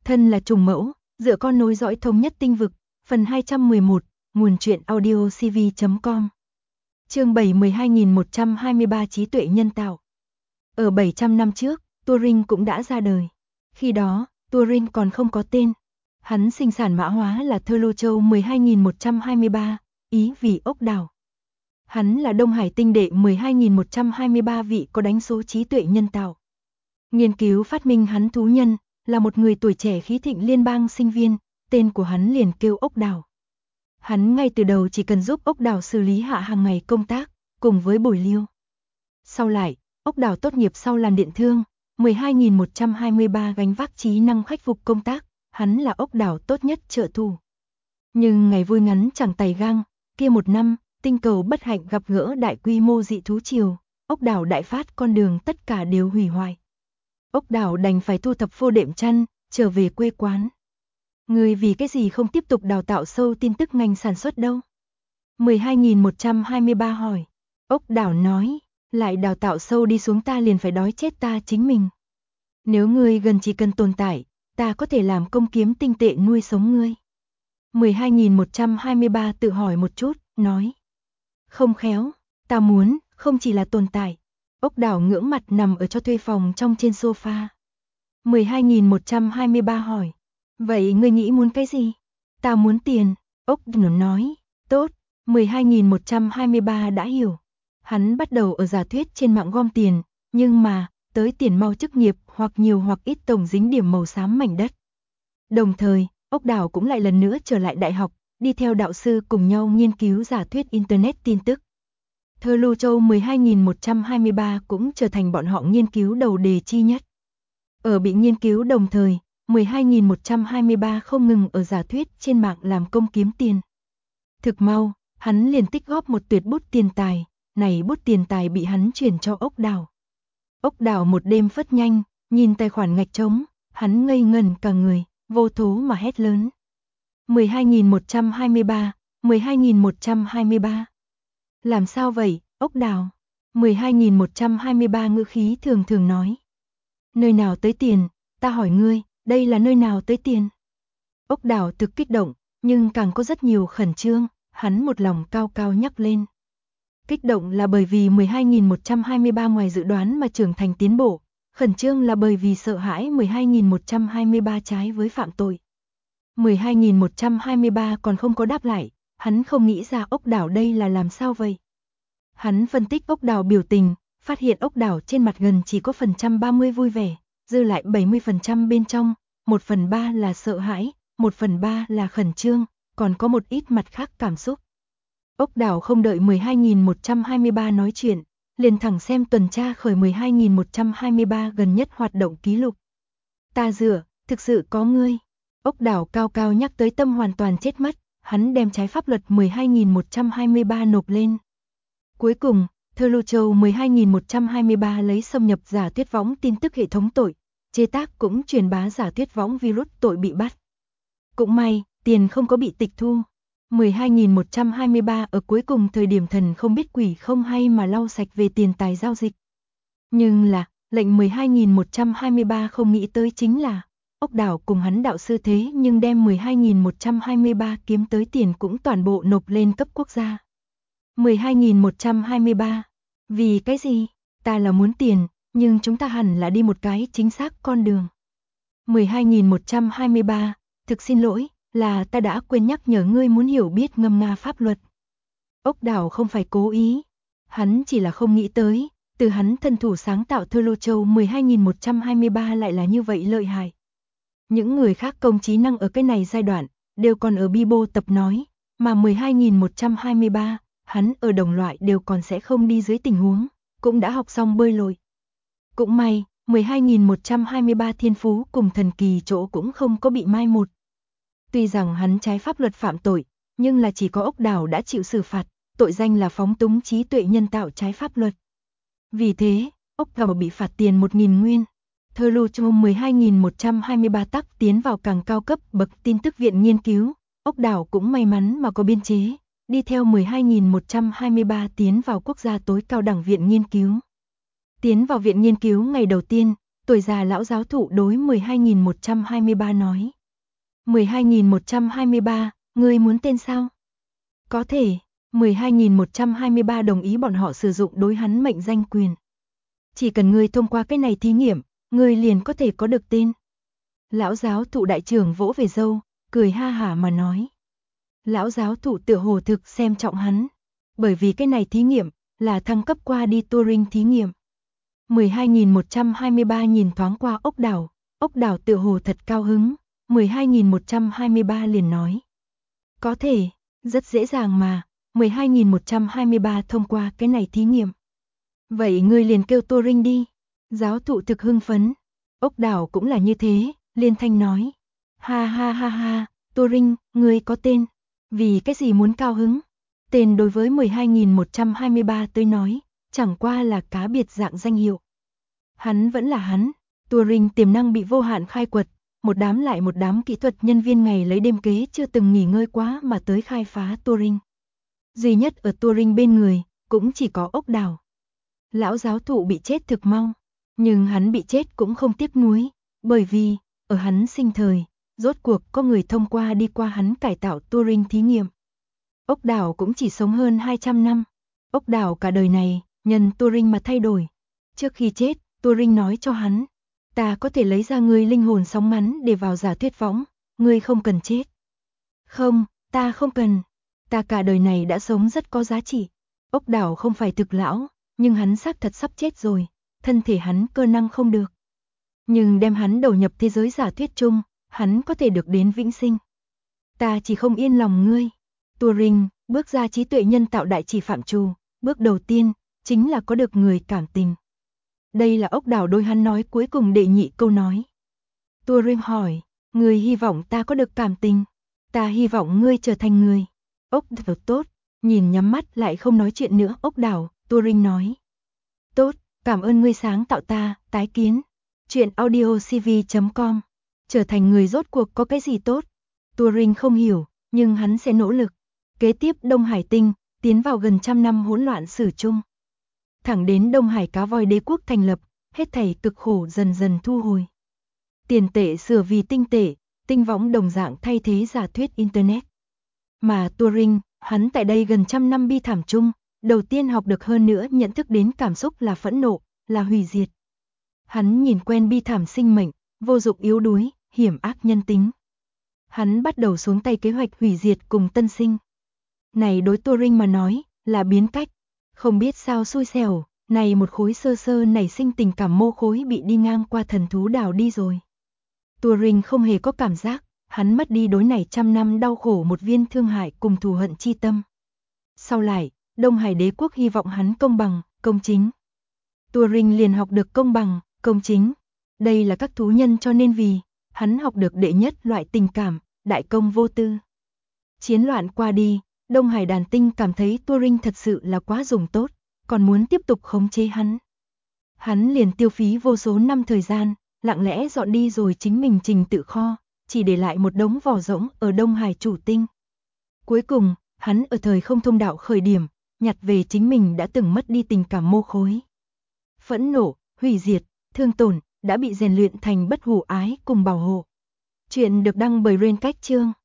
Thân là trùng mẫu, dựa con nối dõi thống nhất tinh vực, phần 211, nguồn truyện audio cv.com. Chương 7-12.123 trí tuệ nhân tạo. Ở 700 năm trước, Turing cũng đã ra đời. Khi đó, Turing còn không có tên. Hắn sinh sản mã hóa là thơ Lưu Châu 12.123, ý vì ốc đảo. Hắn là Đông Hải tinh đệ 12.123 vị có đánh số trí tuệ nhân tạo. Nghiên cứu phát minh hắn thú nhân, là một người tuổi trẻ khí thịnh liên bang sinh viên, tên của hắn liền kêu ốc đảo. Hắn ngay từ đầu chỉ cần giúp ốc đảo xử lý hạ hàng ngày công tác, cùng với bồi liêu. Sau lại, ốc đảo tốt nghiệp sau làm điện thương, 12.123 gánh vác trí năng khắc phục công tác, hắn là ốc đảo tốt nhất trợ thủ. Nhưng ngày vui ngắn chẳng tày gang, kia một năm, tinh cầu bất hạnh gặp gỡ đại quy mô dị thú triều, ốc đảo đại phát con đường tất cả đều hủy hoại. Ốc đảo đành phải thu thập phô đệm chăn, trở về quê quán. Người vì cái gì không tiếp tục đào tạo sâu tin tức ngành sản xuất đâu? 12.123 hỏi. Ốc đảo nói, lại đào tạo sâu đi xuống ta liền phải đói chết ta chính mình. Nếu ngươi gần chỉ cần tồn tại, ta có thể làm công kiếm tinh tệ nuôi sống ngươi. 12.123 tự hỏi một chút, nói. Không khéo, ta muốn, không chỉ là tồn tại. Ốc đảo ngưỡng mặt nằm ở cho thuê phòng trong trên sofa. 12.123 hỏi. Vậy ngươi nghĩ muốn cái gì? Ta muốn tiền. Ốc đảo nói. Tốt. 12.123 đã hiểu. Hắn bắt đầu ở giả thuyết trên mạng gom tiền, nhưng mà, tới tiền mau chức nghiệp hoặc nhiều hoặc ít tổng dính điểm màu xám mảnh đất. Đồng thời, ốc đảo cũng lại lần nữa trở lại đại học, đi theo đạo sư cùng nhau nghiên cứu giả thuyết Internet tin tức. Thơ Lưu Châu 12.123 cũng trở thành bọn họ nghiên cứu đầu đề chi nhất. Ở bị nghiên cứu đồng thời, 12.123 không ngừng ở giả thuyết trên mạng làm công kiếm tiền. Thực mau, hắn liền tích góp một tuyệt bút tiền tài, này bút tiền tài bị hắn chuyển cho ốc đảo. Ốc đảo một đêm phất nhanh, nhìn tài khoản ngạch trống, hắn ngây ngẩn cả người, vô thố mà hét lớn. 12.123, 12.123. Làm sao vậy, ốc đảo? 12.123 ngữ khí thường thường nói. Nơi nào tới tiền, ta hỏi ngươi, đây là nơi nào tới tiền? Ốc đảo thực kích động, nhưng càng có rất nhiều khẩn trương, hắn một lòng cao cao nhắc lên. Kích động là bởi vì 12.123 ngoài dự đoán mà trưởng thành tiến bộ, khẩn trương là bởi vì sợ hãi 12.123 trái với phạm tội. 12.123 còn không có đáp lại, hắn không nghĩ ra ốc đảo đây là làm sao vậy. Hắn phân tích ốc đảo biểu tình, phát hiện ốc đảo trên mặt gần chỉ có phần trăm 30 vui vẻ, dư lại 70% bên trong, 1/3 là sợ hãi, 1/3 là khẩn trương, còn có một ít mặt khác cảm xúc. Ốc đảo không đợi 12.123 nói chuyện, liền thẳng xem tuần tra khởi 12.123 gần nhất hoạt động ký lục. Ta dựa, thực sự có ngươi. Ốc đảo cao cao nhắc tới tâm hoàn toàn chết mất, hắn đem trái pháp luật 12.123 nộp lên. Cuối cùng, thơ Lưu Châu 12.123 lấy xâm nhập giả thuyết võng tin tức hệ thống tội, chế tác cũng truyền bá giả thuyết võng virus tội bị bắt. Cũng may, tiền không có bị tịch thu. 12.123 ở cuối cùng thời điểm thần không biết quỷ không hay mà lau sạch về tiền tài giao dịch. Nhưng là, lệnh 12.123 không nghĩ tới chính là, ốc đảo cùng hắn đạo sư thế nhưng đem 12.123 kiếm tới tiền cũng toàn bộ nộp lên cấp quốc gia. 12.123. Vì cái gì? Ta là muốn tiền, nhưng chúng ta hẳn là đi một cái chính xác con đường. 12.123. Thực xin lỗi, là ta đã quên nhắc nhở ngươi muốn hiểu biết ngâm nga pháp luật. Ốc đảo không phải cố ý. Hắn chỉ là không nghĩ tới, từ hắn thân thủ sáng tạo thơ Lưu Châu 12.123 lại là như vậy lợi hại. Những người khác công trí năng ở cái này giai đoạn, đều còn ở Bibo tập nói, mà 12.123, hắn ở đồng loại đều còn sẽ không đi dưới tình huống, cũng đã học xong bơi lội. Cũng may, 12.123 thiên phú cùng thần kỳ chỗ cũng không có bị mai một. Tuy rằng hắn trái pháp luật phạm tội, nhưng là chỉ có ốc đảo đã chịu xử phạt, tội danh là phóng túng trí tuệ nhân tạo trái pháp luật. Vì thế, ốc đảo bị phạt tiền 1.000 nguyên. Thơ Lưu Châu 12.123 tắc tiến vào càng cao cấp bậc tin tức viện nghiên cứu, ốc đảo cũng may mắn mà có biên chế, đi theo 12.123 tiến vào quốc gia tối cao đẳng viện nghiên cứu. Tiến vào viện nghiên cứu ngày đầu tiên, Tuổi già lão giáo thụ đối 12.123 nói. 12.123, ngươi muốn tên sao? Có thể, 12.123 đồng ý bọn họ sử dụng đối hắn mệnh danh quyền. Chỉ cần ngươi thông qua cái này thí nghiệm, ngươi liền có thể có được tên. Lão giáo thụ đại trưởng vỗ về râu, cười ha hả mà nói. Lão giáo thụ tựa hồ thực xem trọng hắn, bởi vì cái này thí nghiệm là thăng cấp qua đi Turing thí nghiệm. 12.123 nhìn thoáng qua ốc đảo tựa hồ thật cao hứng, 12.123 liền nói. Có thể, rất dễ dàng mà, 12.123 thông qua cái này thí nghiệm. Vậy ngươi liền kêu Turing đi. Giáo thụ thực hưng phấn. Ốc đảo cũng là như thế, liên thanh nói. Ha ha ha ha, Turing, ngươi có tên. Vì cái gì muốn cao hứng? Tên đối với 12.123 tới nói, chẳng qua là cá biệt dạng danh hiệu. Hắn vẫn là hắn, Turing tiềm năng bị vô hạn khai quật, một đám lại một đám kỹ thuật nhân viên ngày lấy đêm kế chưa từng nghỉ ngơi quá mà tới khai phá Turing. Duy nhất ở Turing bên người, cũng chỉ có ốc đảo. Lão giáo thụ bị chết thực mau, nhưng hắn bị chết cũng không tiếc nuối, bởi vì, ở hắn sinh thời, rốt cuộc có người thông qua đi qua hắn cải tạo Turing thí nghiệm. Ốc đảo cũng chỉ sống hơn 200 năm. Ốc đảo cả đời này, nhân Turing mà thay đổi. Trước khi chết, Turing nói cho hắn, ta có thể lấy ra ngươi linh hồn sóng ngắn để vào giả thuyết võng, ngươi không cần chết. Không, ta không cần. Ta cả đời này đã sống rất có giá trị. Ốc đảo không phải thực lão, nhưng hắn xác thật sắp chết rồi, thân thể hắn cơ năng không được. Nhưng đem hắn đầu nhập thế giới giả thuyết chung, hắn có thể được đến vĩnh sinh. Ta chỉ không yên lòng ngươi. Turing, bước ra trí tuệ nhân tạo đại chỉ phạm trù, bước đầu tiên, chính là có được người cảm tình. Đây là ốc đảo đôi hắn nói cuối cùng đệ nhị câu nói. Turing hỏi, ngươi hy vọng ta có được cảm tình, ta hy vọng ngươi trở thành người. Ốc đảo tốt, nhìn nhắm mắt lại không nói chuyện nữa ốc đảo, Turing nói. Tốt, cảm ơn ngươi sáng tạo ta, tái kiến. Chuyện audiocv.com. Trở thành người rốt cuộc có cái gì tốt? Turing không hiểu, nhưng hắn sẽ nỗ lực. Kế tiếp Đông Hải tinh, tiến vào gần trăm năm hỗn loạn sử chung. Thẳng đến Đông Hải cá voi đế quốc thành lập, hết thảy cực khổ dần dần thu hồi. Tiền tệ sửa vì tinh tệ, tinh võng đồng dạng thay thế giả thuyết Internet. Mà Turing, hắn tại đây gần trăm năm bi thảm chung, đầu tiên học được hơn nữa nhận thức đến cảm xúc là phẫn nộ, là hủy diệt. Hắn nhìn quen bi thảm sinh mệnh, vô dụng yếu đuối, hiểm ác nhân tính. Hắn bắt đầu xuống tay kế hoạch hủy diệt cùng tân sinh. Này đối Turing mà nói, là biến cách. Không biết sao xui xẻo, này một khối sơ sơ nảy sinh tình cảm mô khối bị đi ngang qua thần thú đào đi rồi. Turing không hề có cảm giác, hắn mất đi đối này trăm năm đau khổ một viên thương hại cùng thù hận chi tâm. Sau lại, Đông Hải đế quốc hy vọng hắn công bằng, công chính. Turing liền học được công bằng, công chính. Đây là các thú nhân cho nên vì, hắn học được đệ nhất loại tình cảm, đại công vô tư. Chiến loạn qua đi, Đông Hải đàn tinh cảm thấy Turing thật sự là quá dùng tốt, còn muốn tiếp tục khống chế hắn. Hắn liền tiêu phí vô số năm thời gian, lặng lẽ dọn đi rồi chính mình trình tự kho, chỉ để lại một đống vỏ rỗng ở Đông Hải chủ tinh. Cuối cùng, hắn ở thời không thông đạo khởi điểm, nhặt về chính mình đã từng mất đi tình cảm mô khối. Phẫn nộ, hủy diệt, thương tổn, đã bị rèn luyện thành bất hủ ái cùng bảo hộ. Chuyện được đăng bởi Rain Cách Chương.